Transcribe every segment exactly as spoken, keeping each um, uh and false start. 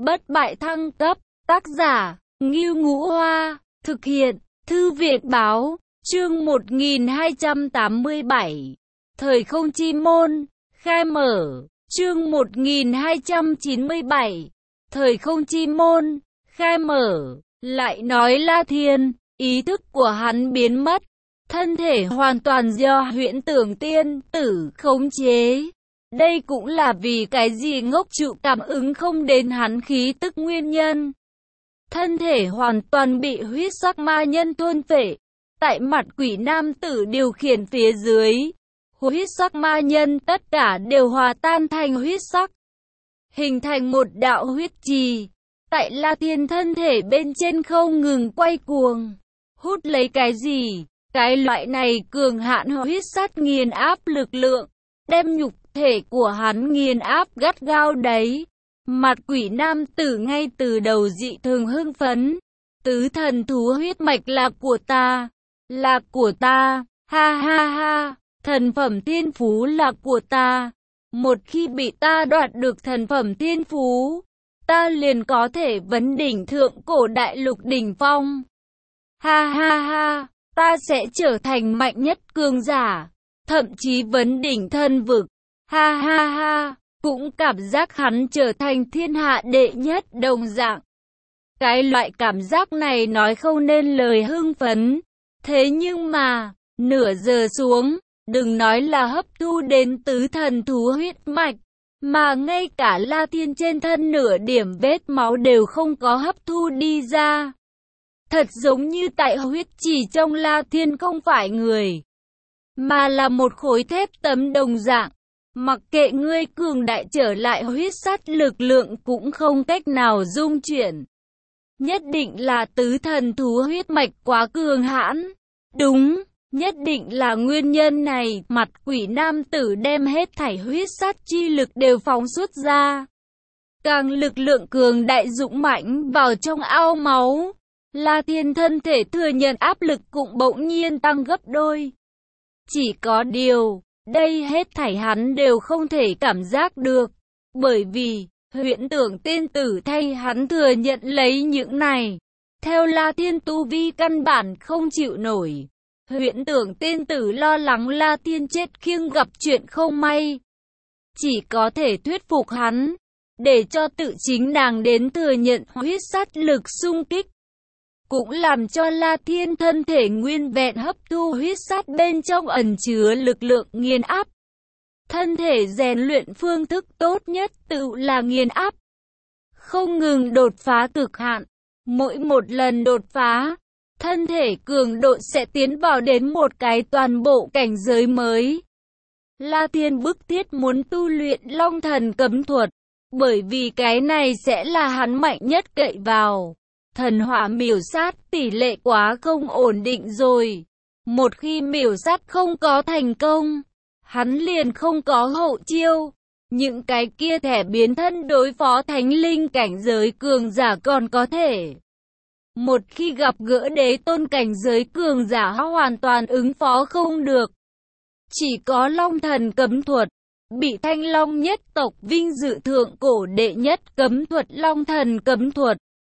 bất bại thăng cấp, tác giả, Ngưu Ngũ Hoa, thực hiện, Thư viện Báo, chương một nghìn hai trăm tám mươi bảy, Thời không chi môn, khai mở, chương một nghìn hai trăm chín mươi bảy, Thời không chi môn, khai mở, lại nói La Thiên, ý thức của hắn biến mất, thân thể hoàn toàn do huyễn tưởng tiên tử khống chế. Đây cũng là vì cái gì ngốc trụ cảm ứng không đến hắn khí tức nguyên nhân. Thân thể hoàn toàn bị huyết sắc ma nhân thôn phệ. Tại mặt quỷ nam tử điều khiển phía dưới, huyết sắc ma nhân tất cả đều hòa tan thành huyết sắc, hình thành một đạo huyết trì. Tại La Thiên thân thể bên trên không ngừng quay cuồng, hút lấy cái gì? Cái loại này cường hạn huyết sắt nghiền áp lực lượng, đem nhục thể của hắn nghiền áp gắt gao đấy. Mặt quỷ nam tử ngay từ đầu dị thường hưng phấn. Tứ thần thú huyết mạch là của ta, là của ta, ha ha ha, thần phẩm thiên phú là của ta. Một khi bị ta đoạt được thần phẩm thiên phú, ta liền có thể vấn đỉnh thượng cổ đại lục đỉnh phong. Ha ha ha, ta sẽ trở thành mạnh nhất cường giả, thậm chí vấn đỉnh thân vực. Ha ha ha, cũng cảm giác hắn trở thành thiên hạ đệ nhất đồng dạng. Cái loại cảm giác này nói không nên lời hưng phấn. Thế nhưng mà, nửa giờ xuống, đừng nói là hấp thu đến tứ thần thú huyết mạch, mà ngay cả La Thiên trên thân nửa điểm vết máu đều không có hấp thu đi ra. Thật giống như tại huyết chỉ trong La Thiên không phải người, mà là một khối thép tấm đồng dạng. Mặc kệ ngươi cường đại trở lại, huyết sắt lực lượng cũng không cách nào dung chuyển. Nhất định là tứ thần thú huyết mạch quá cường hãn. Đúng, nhất định là nguyên nhân này. Mặt quỷ nam tử đem hết thảy huyết sắt chi lực đều phóng xuất ra. Càng lực lượng cường đại dũng mãnh vào trong ao máu, La Thiên thân thể thừa nhận áp lực cũng bỗng nhiên tăng gấp đôi. Chỉ có điều, đây hết thảy hắn đều không thể cảm giác được, bởi vì huyễn tưởng tiên tử thay hắn thừa nhận lấy những này. Theo La Thiên tu vi căn bản không chịu nổi, huyễn tưởng tiên tử lo lắng La Thiên chết khiêng gặp chuyện không may, chỉ có thể thuyết phục hắn, để cho tự chính nàng đến thừa nhận huyết sắt lực xung kích. Cũng làm cho La Thiên thân thể nguyên vẹn hấp thu huyết sắt bên trong ẩn chứa lực lượng nghiền áp. Thân thể rèn luyện phương thức tốt nhất tự là nghiền áp, không ngừng đột phá cực hạn. Mỗi một lần đột phá, thân thể cường độ sẽ tiến vào đến một cái toàn bộ cảnh giới mới. La Thiên bức thiết muốn tu luyện Long Thần Cấm Thuật, bởi vì cái này sẽ là hắn mạnh nhất cậy vào. Thần hỏa miểu sát tỷ lệ quá không ổn định rồi. Một khi miểu sát không có thành công, hắn liền không có hậu chiêu. Những cái kia thẻ biến thân đối phó thánh linh cảnh giới cường giả còn có thể. Một khi gặp gỡ đế tôn cảnh giới cường giả hoàn toàn ứng phó không được. Chỉ có Long Thần Cấm Thuật, bị Thanh Long nhất tộc vinh dự thượng cổ đệ nhất cấm thuật Long Thần Cấm Thuật.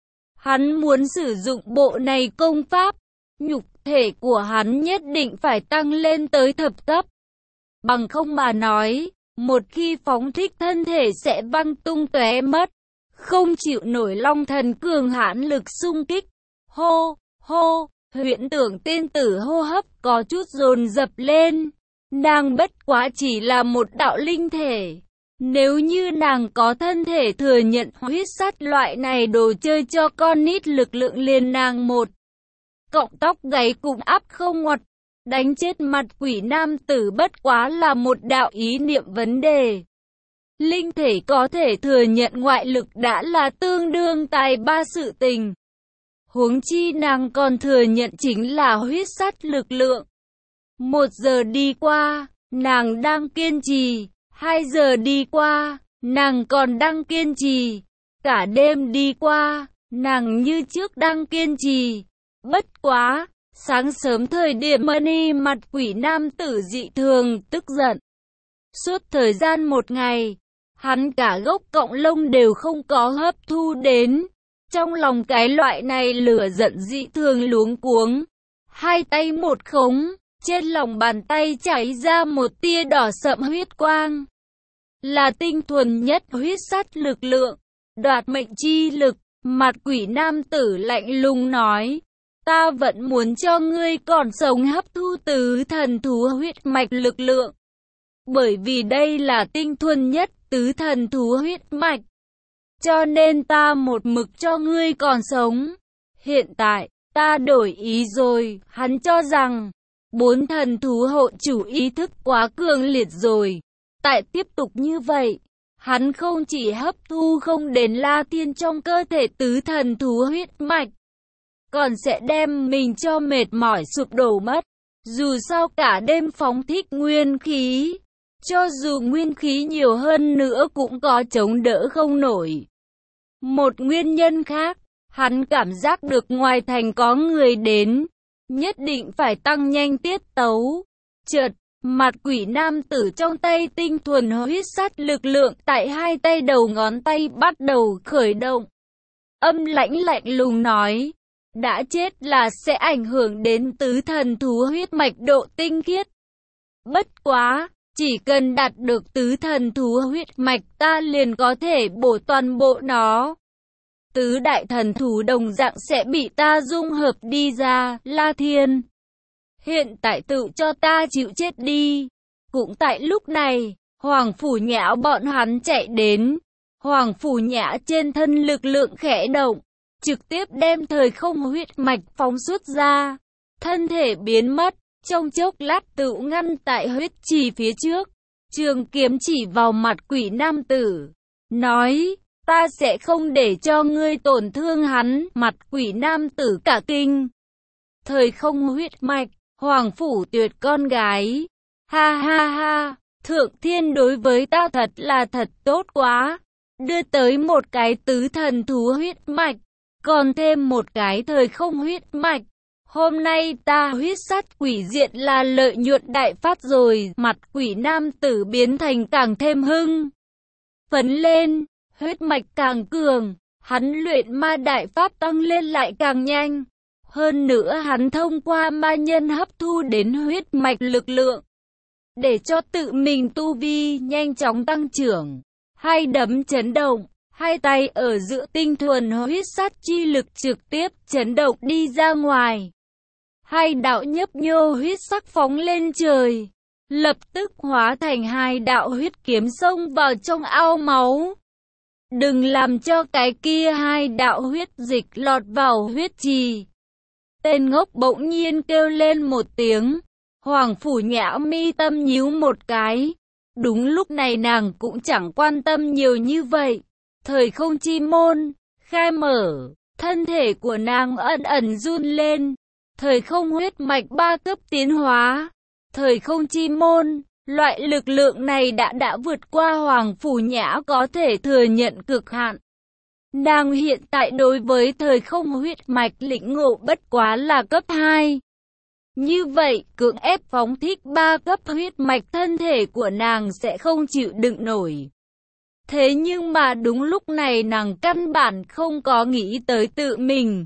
Hắn muốn sử dụng bộ này công pháp, nhục thể của hắn nhất định phải tăng lên tới thập cấp. Bằng không mà nói, một khi phóng thích thân thể sẽ văng tung tóe mất, không chịu nổi Long Thần cường hãn lực xung kích. Hô, hô, huyễn tưởng tiên tử hô hấp có chút dồn dập lên. Nàng bất quá chỉ là một đạo linh thể. Nếu như nàng có thân thể thừa nhận huyết sắt loại này đồ chơi cho con nít, lực lượng liền nàng một cọng tóc gáy cũng áp không ngoặt. Đánh chết mặt quỷ nam tử bất quá là một đạo ý niệm vấn đề. Linh thể có thể thừa nhận ngoại lực đã là tương đương tài ba sự tình. Huống chi nàng còn thừa nhận chính là huyết sắt lực lượng. Một giờ đi qua, nàng đang kiên trì. Hai giờ đi qua, nàng còn đang kiên trì. Cả đêm đi qua, nàng như trước đang kiên trì. Bất quá, sáng sớm thời điểm Money mặt quỷ nam tử dị thường tức giận. Suốt thời gian một ngày, hắn cả gốc cọng lông đều không có hấp thu đến. Trong lòng cái loại này lửa giận dị thường luống cuống. Hai tay một khống, trên lòng bàn tay chảy ra một tia đỏ sậm huyết quang. Là tinh thuần nhất huyết sắt lực lượng, đoạt mệnh chi lực. Mặt quỷ nam tử lạnh lùng nói, ta vẫn muốn cho ngươi còn sống hấp thu tứ thần thú huyết mạch lực lượng. Bởi vì đây là tinh thuần nhất tứ thần thú huyết mạch. Cho nên ta một mực cho ngươi còn sống. Hiện tại, ta đổi ý rồi. Hắn cho rằng, bốn thần thú hộ chủ ý thức quá cường liệt rồi. Tại tiếp tục như vậy, hắn không chỉ hấp thu không đến La Thiên trong cơ thể tứ thần thú huyết mạch, còn sẽ đem mình cho mệt mỏi sụp đổ mất. Dù sao cả đêm phóng thích nguyên khí, cho dù nguyên khí nhiều hơn nữa cũng có chống đỡ không nổi. Một nguyên nhân khác, hắn cảm giác được ngoài thành có người đến, nhất định phải tăng nhanh tiết tấu. Chợt, mặt quỷ nam tử trong tay tinh thuần huyết sắt lực lượng tại hai tay đầu ngón tay bắt đầu khởi động. Âm lãnh lạnh lùng nói, đã chết là sẽ ảnh hưởng đến tứ thần thú huyết mạch độ tinh khiết. Bất quá, chỉ cần đạt được tứ thần thú huyết mạch ta liền có thể bổ toàn bộ nó. Tứ đại thần thú đồng dạng sẽ bị ta dung hợp đi ra, La Thiên. Hiện tại tự cho ta chịu chết đi. Cũng tại lúc này, Hoàng Phủ Nhã bọn hắn chạy đến. Hoàng Phủ Nhã trên thân lực lượng khẽ động, trực tiếp đem thời không huyết mạch phóng xuất ra. Thân thể biến mất, trong chốc lát tự ngăn tại huyết trì phía trước. Trường kiếm chỉ vào mặt quỷ nam tử, nói, ta sẽ không để cho ngươi tổn thương hắn. Mặt quỷ nam tử cả kinh. Thời không huyết mạch, Hoàng Phủ Tuyệt con gái. Ha ha ha, Thượng Thiên đối với ta thật là thật tốt quá. Đưa tới một cái tứ thần thú huyết mạch, còn thêm một cái thời không huyết mạch. Hôm nay ta huyết sắt quỷ diện là lợi nhuận đại phát rồi. Mặt quỷ nam tử biến thành càng thêm hưng phấn lên, huyết mạch càng cường, hắn luyện ma đại pháp tăng lên lại càng nhanh. Hơn nữa hắn thông qua ma nhân hấp thu đến huyết mạch lực lượng, để cho tự mình tu vi nhanh chóng tăng trưởng. Hai đấm chấn động, hai tay ở giữa tinh thuần huyết sắt chi lực trực tiếp chấn động đi ra ngoài. Hai đạo nhấp nhô huyết sắc phóng lên trời, lập tức hóa thành hai đạo huyết kiếm xông vào trong ao máu. Đừng làm cho cái kia hai đạo huyết dịch lọt vào huyết trì. Tên ngốc bỗng nhiên kêu lên một tiếng. Hoàng Phủ Nhã mi tâm nhíu một cái. Đúng lúc này nàng cũng chẳng quan tâm nhiều như vậy. Thời không chi môn khai mở, thân thể của nàng ẩn ẩn run lên. Thời không huyết mạch ba cấp tiến hóa. Thời không chi môn, loại lực lượng này đã đã vượt qua Hoàng Phủ Nhã có thể thừa nhận cực hạn. Nàng hiện tại đối với thời không huyết mạch lĩnh ngộ bất quá là cấp hai. Như vậy, cưỡng ép phóng thích ba cấp huyết mạch thân thể của nàng sẽ không chịu đựng nổi. Thế nhưng mà đúng lúc này nàng căn bản không có nghĩ tới tự mình.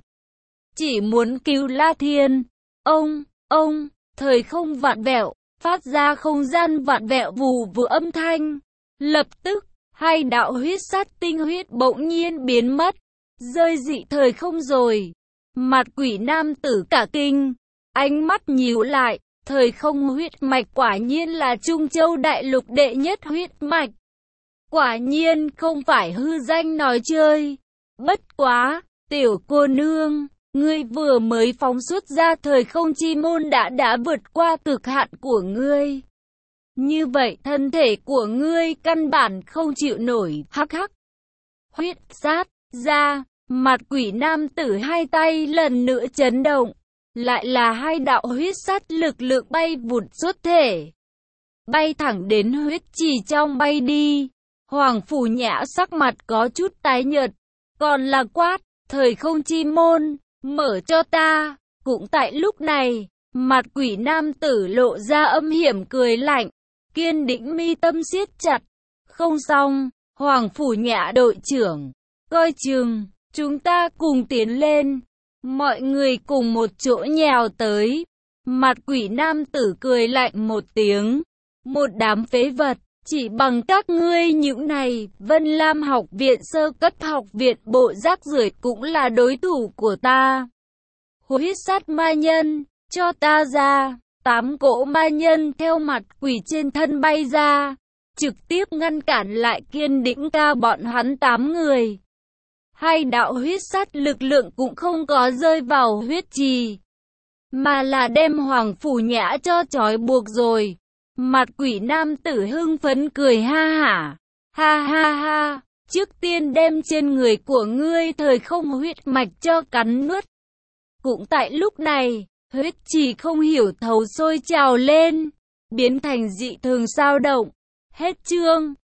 Chỉ muốn cứu La Thiên. Ông, ông, thời không vạn vẹo, phát ra không gian vạn vẹo vù vù âm thanh. Lập tức, hai đạo huyết sắt tinh huyết bỗng nhiên biến mất, rơi dị thời không rồi. Mặt quỷ nam tử cả kinh, ánh mắt nhíu lại, thời không huyết mạch quả nhiên là Trung Châu đại lục đệ nhất huyết mạch. Quả nhiên không phải hư danh nói chơi. Bất quá, tiểu cô nương, ngươi vừa mới phóng xuất ra thời không chi môn đã đã vượt qua cực hạn của ngươi. Như vậy thân thể của ngươi căn bản không chịu nổi. Hắc hắc. Huyết sát ra, mặt quỷ nam tử hai tay lần nữa chấn động. Lại là hai đạo huyết sát lực lượng bay vụt xuất thể. Bay thẳng đến huyết trì trong bay đi. Hoàng Phủ Nhã sắc mặt có chút tái nhợt. Còn là quát, thời không chi môn, mở cho ta. Cũng tại lúc này, mặt quỷ nam tử lộ ra âm hiểm cười lạnh. Kiên định mi tâm siết chặt. Không xong, Hoàng Phủ Nhã đội trưởng, coi chừng, chúng ta cùng tiến lên. Mọi người cùng một chỗ nhào tới. Mặt quỷ nam tử cười lạnh một tiếng. Một đám phế vật, chỉ bằng các ngươi những này, Vân Lam học viện sơ cấp học viện bộ rác rưởi cũng là đối thủ của ta. Huyết sát ma nhân, cho ta ra. Tám cỗ ma nhân theo mặt quỷ trên thân bay ra, trực tiếp ngăn cản lại Kiên Đĩnh Ca bọn hắn tám người. Hai đạo huyết sát lực lượng cũng không có rơi vào huyết trì, mà là đem Hoàng Phủ Nhã cho trói buộc rồi. Mặt quỷ nam tử hưng phấn cười ha hả, ha ha ha, trước tiên đem trên người của ngươi thời không huyết mạch cho cắn nuốt. Cũng tại lúc này, huyết trì không hiểu thấu sôi trào lên, biến thành dị thường sao động. Hết chương.